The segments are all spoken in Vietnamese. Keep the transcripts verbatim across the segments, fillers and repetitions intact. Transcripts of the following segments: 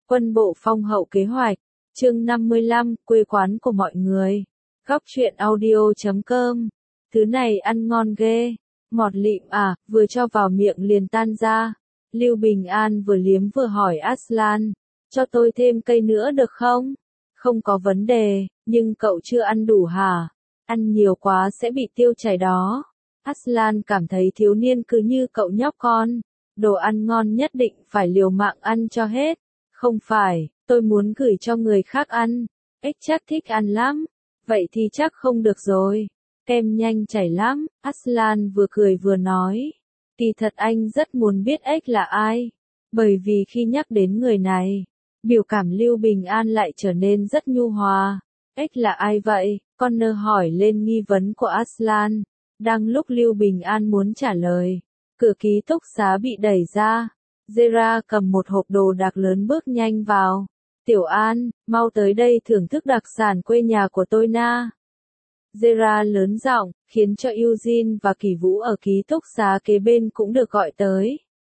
Quân bộ phong hậu kế hoạch, chương năm mươi lăm, quê quán của mọi người. Góc truyện audio chấm com. Thứ này ăn ngon ghê. Ngọt lịm à, vừa cho vào miệng liền tan ra. Lưu Bình An vừa liếm vừa hỏi Aslan, cho tôi thêm cây nữa được không? Không có vấn đề, nhưng cậu chưa ăn đủ hả? Ăn nhiều quá sẽ bị tiêu chảy đó. Aslan cảm thấy thiếu niên cứ như cậu nhóc con. Đồ ăn ngon nhất định phải liều mạng ăn cho hết. Không phải, tôi muốn gửi cho người khác ăn. Ếch chắc thích ăn lắm. Vậy thì chắc không được rồi. Kem nhanh chảy lắm, Aslan vừa cười vừa nói. Kỳ thật anh rất muốn biết ếch là ai. Bởi vì khi nhắc đến người này, biểu cảm Lưu Bình An lại trở nên rất nhu hòa. Ếch là ai vậy? Connor hỏi lên nghi vấn của Aslan. Đang lúc Lưu Bình An muốn trả lời, cửa ký túc xá bị đẩy ra. Zera cầm một hộp đồ đạc lớn bước nhanh vào. Tiểu An, mau tới đây thưởng thức đặc sản quê nhà của tôi na. Zera lớn giọng, khiến cho Eugene và Kỳ Vũ ở ký túc xá kế bên cũng được gọi tới.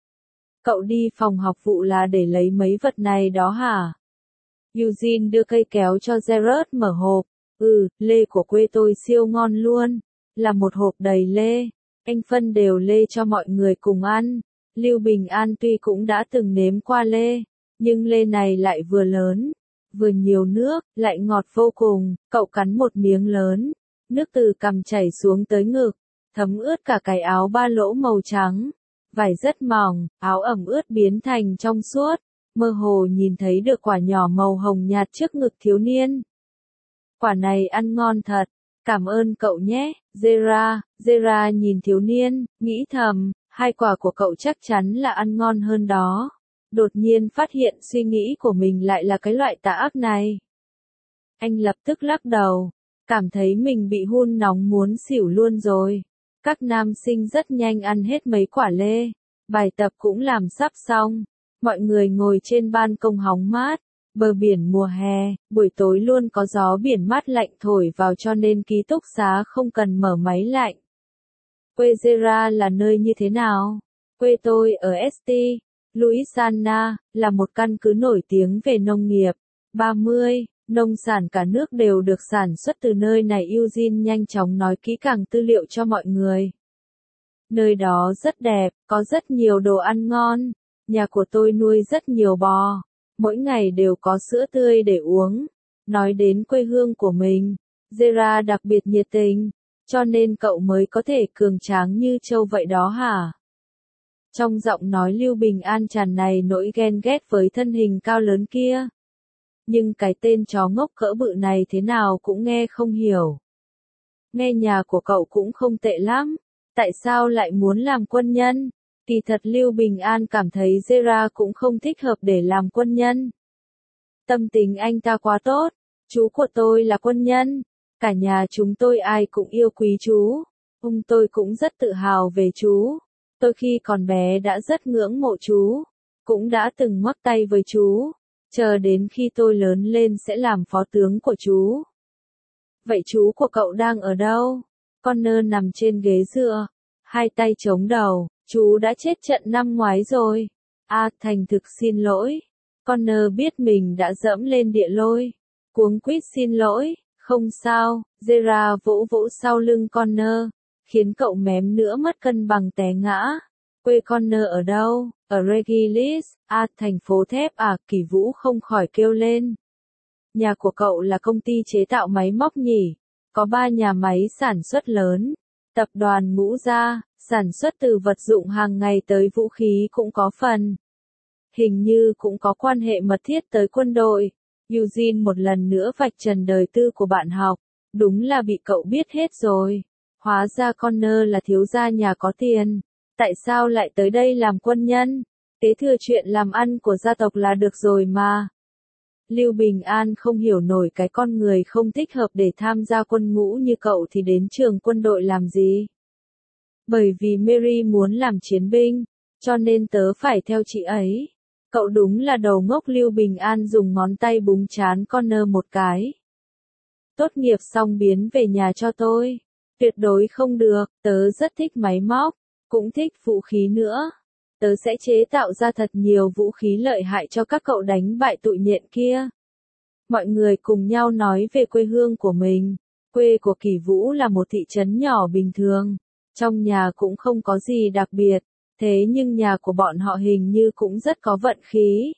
Cậu đi phòng học vụ là để lấy mấy vật này đó hả? Eugene đưa cây kéo cho Gerard mở hộp. Ừ, lê của quê tôi siêu ngon luôn. Là một hộp đầy lê. Anh phân đều lê cho mọi người cùng ăn. Lưu Bình An tuy cũng đã từng nếm qua lê, nhưng lê này lại vừa lớn, vừa nhiều nước, lại ngọt vô cùng. Cậu cắn một miếng lớn, nước từ cằm chảy xuống tới ngực, thấm ướt cả cái áo ba lỗ màu trắng. Vải rất mỏng, áo ẩm ướt biến thành trong suốt, mơ hồ nhìn thấy được quả nhỏ màu hồng nhạt trước ngực thiếu niên. Quả này ăn ngon thật, cảm ơn cậu nhé, Zera. Zera nhìn thiếu niên, nghĩ thầm, hai quả của cậu chắc chắn là ăn ngon hơn đó. Đột nhiên phát hiện suy nghĩ của mình lại là cái loại tà ác này. Anh lập tức lắc đầu, cảm thấy mình bị hun nóng muốn xỉu luôn rồi. Các nam sinh rất nhanh ăn hết mấy quả lê. Bài tập cũng làm sắp xong. Mọi người ngồi trên ban công hóng mát. Bờ biển mùa hè, buổi tối luôn có gió biển mát lạnh thổi vào cho nên ký túc xá không cần mở máy lạnh. Quê Zera là nơi như thế nào? Quê tôi ở ét tê, Louisiana, là một căn cứ nổi tiếng về nông nghiệp. ba mươi, nông sản cả nước đều được sản xuất từ nơi này. Eugene nhanh chóng nói kỹ càng tư liệu cho mọi người. Nơi đó rất đẹp, có rất nhiều đồ ăn ngon. Nhà của tôi nuôi rất nhiều bò. Mỗi ngày đều có sữa tươi để uống. Nói đến quê hương của mình, Zera đặc biệt nhiệt tình, cho nên cậu mới có thể cường tráng như trâu vậy đó hả? Trong giọng nói Lưu Bình An tràn đầy nỗi ghen ghét với thân hình cao lớn kia. Nhưng cái tên chó ngốc cỡ bự này thế nào cũng nghe không hiểu. Nghe nhà của cậu cũng không tệ lắm, tại sao lại muốn làm quân nhân? Kỳ thật Lưu Bình An cảm thấy Zera cũng không thích hợp để làm quân nhân. Tâm tình anh ta quá tốt, chú của tôi là quân nhân, cả nhà chúng tôi ai cũng yêu quý chú, ông tôi cũng rất tự hào về chú. Tôi khi còn bé đã rất ngưỡng mộ chú, cũng đã từng ngoắc tay với chú, chờ đến khi tôi lớn lên sẽ làm phó tướng của chú. Vậy chú của cậu đang ở đâu? Connor nằm trên ghế dựa, hai tay chống đầu. Chú đã chết trận năm ngoái rồi. À, thành thực xin lỗi. Connor biết mình đã dẫm lên địa lôi. Cuống quýt xin lỗi, không sao. Zera vỗ vỗ sau lưng Connor, khiến cậu mém nữa mất cân bằng té ngã. Quê Connor ở đâu? Ở Regis. À, thành phố thép à? Kỳ Vũ không khỏi kêu lên. Nhà của cậu là công ty chế tạo máy móc nhỉ? Có ba nhà máy sản xuất lớn. Tập đoàn Ngũ Gia, sản xuất từ vật dụng hàng ngày tới vũ khí cũng có phần. Hình như cũng có quan hệ mật thiết tới quân đội. Eugene một lần nữa vạch trần đời tư của bạn học. Đúng là bị cậu biết hết rồi. Hóa ra Connor là thiếu gia nhà có tiền. Tại sao lại tới đây làm quân nhân? Kế thừa chuyện làm ăn của gia tộc là được rồi mà. Lưu Bình An không hiểu nổi cái con người không thích hợp để tham gia quân ngũ như cậu thì đến trường quân đội làm gì. Bởi vì Mary muốn làm chiến binh, cho nên tớ phải theo chị ấy. Cậu đúng là đầu ngốc. Lưu Bình An dùng ngón tay búng trán Connor một cái. Tốt nghiệp xong biến về nhà cho tôi. Tuyệt đối không được, tớ rất thích máy móc, cũng thích vũ khí nữa. tớ sẽ chế tạo ra thật nhiều vũ khí lợi hại cho các cậu đánh bại tụi nhện kia. Mọi người cùng nhau nói về quê hương của mình. Quê của Kỳ Vũ là một thị trấn nhỏ bình thường. Trong nhà cũng không có gì đặc biệt. Thế nhưng nhà của bọn họ hình như cũng rất có vận khí.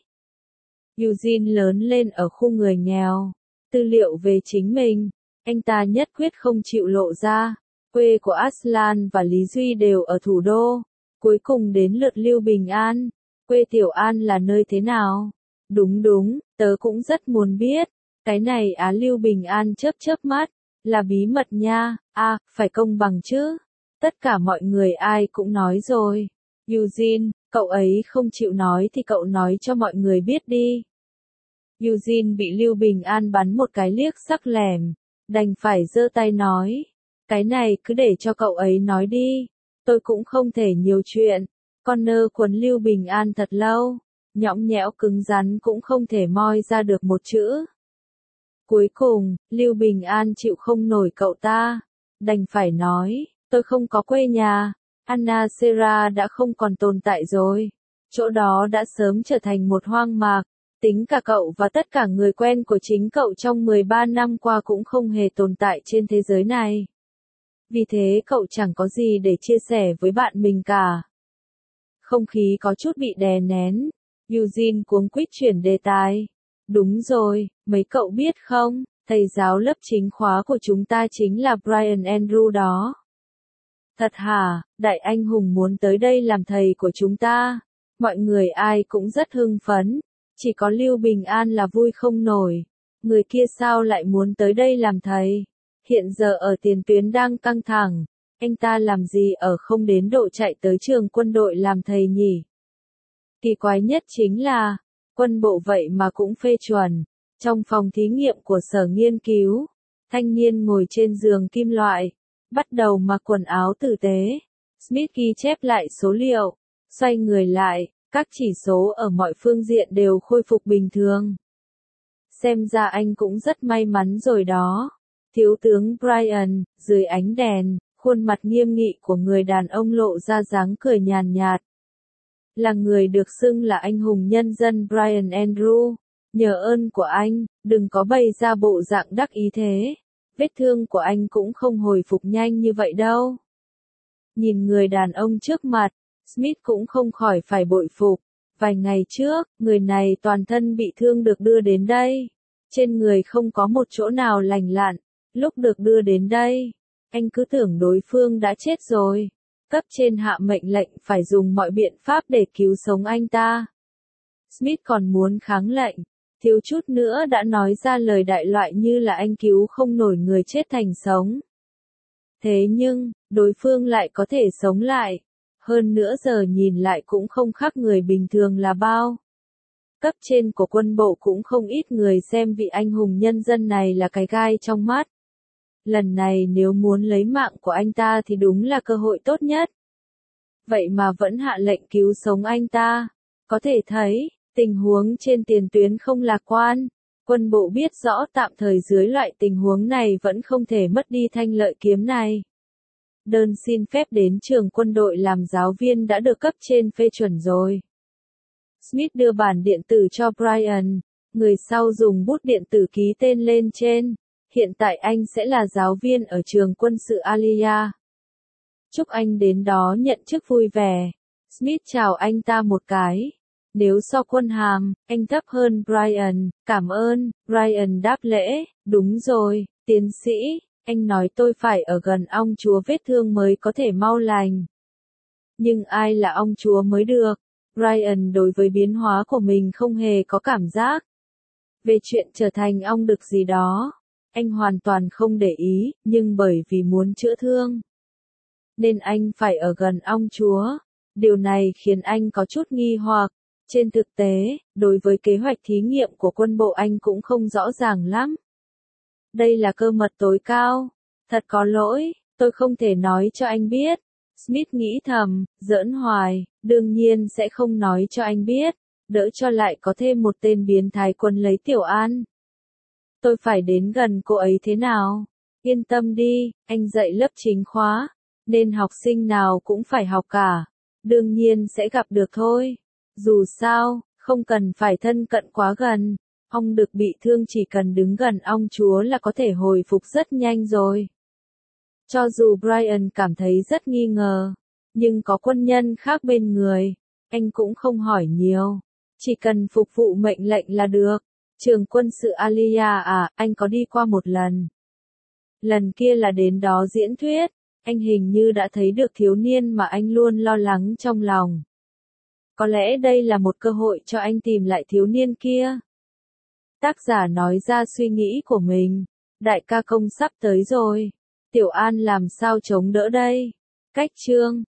Eugene lớn lên ở khu người nghèo. Tư liệu về chính mình, anh ta nhất quyết không chịu lộ ra. Quê của Aslan và Lý Duy đều ở thủ đô. Cuối cùng đến lượt Lưu Bình An. Quê Tiểu An là nơi thế nào? Đúng đúng, tớ cũng rất muốn biết. Cái này á, Lưu Bình An chớp chớp mắt. Là bí mật nha, à, phải công bằng chứ. Tất cả mọi người ai cũng nói rồi. Eugene, cậu ấy không chịu nói thì cậu nói cho mọi người biết đi. Eugene bị Lưu Bình An bắn một cái liếc sắc lẻm, đành phải giơ tay nói. Cái này cứ để cho cậu ấy nói đi, tôi cũng không thể nhiều chuyện. Con nơ quấn Lưu Bình An thật lâu, nhõng nhẽo cứng rắn cũng không thể moi ra được một chữ. Cuối cùng, Lưu Bình An chịu không nổi cậu ta, đành phải nói, tôi không có quê nhà. Anna Sera đã không còn tồn tại rồi. Chỗ đó đã sớm trở thành một hoang mạc. Tính cả cậu và tất cả người quen của chính cậu trong mười ba năm qua cũng không hề tồn tại trên thế giới này. Vì thế cậu chẳng có gì để chia sẻ với bạn mình cả. Không khí có chút bị đè nén. Eugene cuống quýt chuyển đề tài. Đúng rồi, mấy cậu biết không, thầy giáo lớp chính khóa của chúng ta chính là Brian Andrew đó. Thật hả, đại anh hùng muốn tới đây làm thầy của chúng ta. Mọi người ai cũng rất hưng phấn. Chỉ có Lưu Bình An là vui không nổi. Người kia sao lại muốn tới đây làm thầy? Hiện giờ ở tiền tuyến đang căng thẳng. Anh ta làm gì ở không đến độ chạy tới trường quân đội làm thầy nhỉ? Kỳ quái nhất chính là, quân bộ vậy mà cũng phê chuẩn. Trong phòng thí nghiệm của sở nghiên cứu, thanh niên ngồi trên giường kim loại, bắt đầu mặc quần áo tử tế. Smith ghi chép lại số liệu, xoay người lại, các chỉ số ở mọi phương diện đều khôi phục bình thường. Xem ra anh cũng rất may mắn rồi đó. Thiếu tướng Brian, dưới ánh đèn, khuôn mặt nghiêm nghị của người đàn ông lộ ra dáng cười nhàn nhạt. Là người được xưng là anh hùng nhân dân Brian Andrew. Nhờ ơn của anh, đừng có bày ra bộ dạng đắc ý thế. Vết thương của anh cũng không hồi phục nhanh như vậy đâu. Nhìn người đàn ông trước mặt, Smith cũng không khỏi phải bội phục. Vài ngày trước, người này toàn thân bị thương được đưa đến đây. Trên người không có một chỗ nào lành lặn. Lúc được đưa đến đây, anh cứ tưởng đối phương đã chết rồi. Cấp trên hạ mệnh lệnh phải dùng mọi biện pháp để cứu sống anh ta. Smith còn muốn kháng lệnh, thiếu chút nữa đã nói ra lời đại loại như là anh cứu không nổi người chết thành sống. Thế nhưng, đối phương lại có thể sống lại. Hơn nữa giờ nhìn lại cũng không khác người bình thường là bao. Cấp trên của quân bộ cũng không ít người xem vị anh hùng nhân dân này là cái gai trong mắt. Lần này nếu muốn lấy mạng của anh ta thì đúng là cơ hội tốt nhất. Vậy mà vẫn hạ lệnh cứu sống anh ta. Có thể thấy, tình huống trên tiền tuyến không lạc quan. Quân bộ biết rõ tạm thời dưới loại tình huống này vẫn không thể mất đi thanh lợi kiếm này. Đơn xin phép đến trường quân đội làm giáo viên đã được cấp trên phê chuẩn rồi. Smith đưa bản điện tử cho Brian, người sau dùng bút điện tử ký tên lên trên. Hiện tại anh sẽ là giáo viên ở trường quân sự Alia. Chúc anh đến đó nhận chức vui vẻ. Smith chào anh ta một cái. Nếu so quân hàm, anh thấp hơn Brian, cảm ơn. Brian đáp lễ, đúng rồi, tiến sĩ, anh nói tôi phải ở gần ông chúa vết thương mới có thể mau lành. Nhưng ai là ông chúa mới được? Brian đối với biến hóa của mình không hề có cảm giác. Về chuyện trở thành ông đực gì đó, anh hoàn toàn không để ý, nhưng bởi vì muốn chữa thương, nên anh phải ở gần ông chúa. Điều này khiến anh có chút nghi hoặc. Trên thực tế, đối với kế hoạch thí nghiệm của quân bộ anh cũng không rõ ràng lắm. Đây là cơ mật tối cao. Thật có lỗi, tôi không thể nói cho anh biết. Smith nghĩ thầm, giỡn hoài, đương nhiên sẽ không nói cho anh biết, đỡ cho lại có thêm một tên biến thái quân lấy Tiểu An. Tôi phải đến gần cô ấy thế nào? Yên tâm đi, anh dạy lớp chính khóa, nên học sinh nào cũng phải học cả. Đương nhiên sẽ gặp được thôi. Dù sao, không cần phải thân cận quá gần. Ông được bị thương chỉ cần đứng gần ông chúa là có thể hồi phục rất nhanh rồi. Cho dù Brian cảm thấy rất nghi ngờ, nhưng có quân nhân khác bên người, anh cũng không hỏi nhiều. Chỉ cần phục vụ mệnh lệnh là được. Trường quân sự Alia à, anh có đi qua một lần. Lần kia là đến đó diễn thuyết, anh hình như đã thấy được thiếu niên mà anh luôn lo lắng trong lòng. Có lẽ đây là một cơ hội cho anh tìm lại thiếu niên kia. Tác giả nói ra suy nghĩ của mình. Đại ca công sắp tới rồi. Tiểu An làm sao chống đỡ đây? Cách chương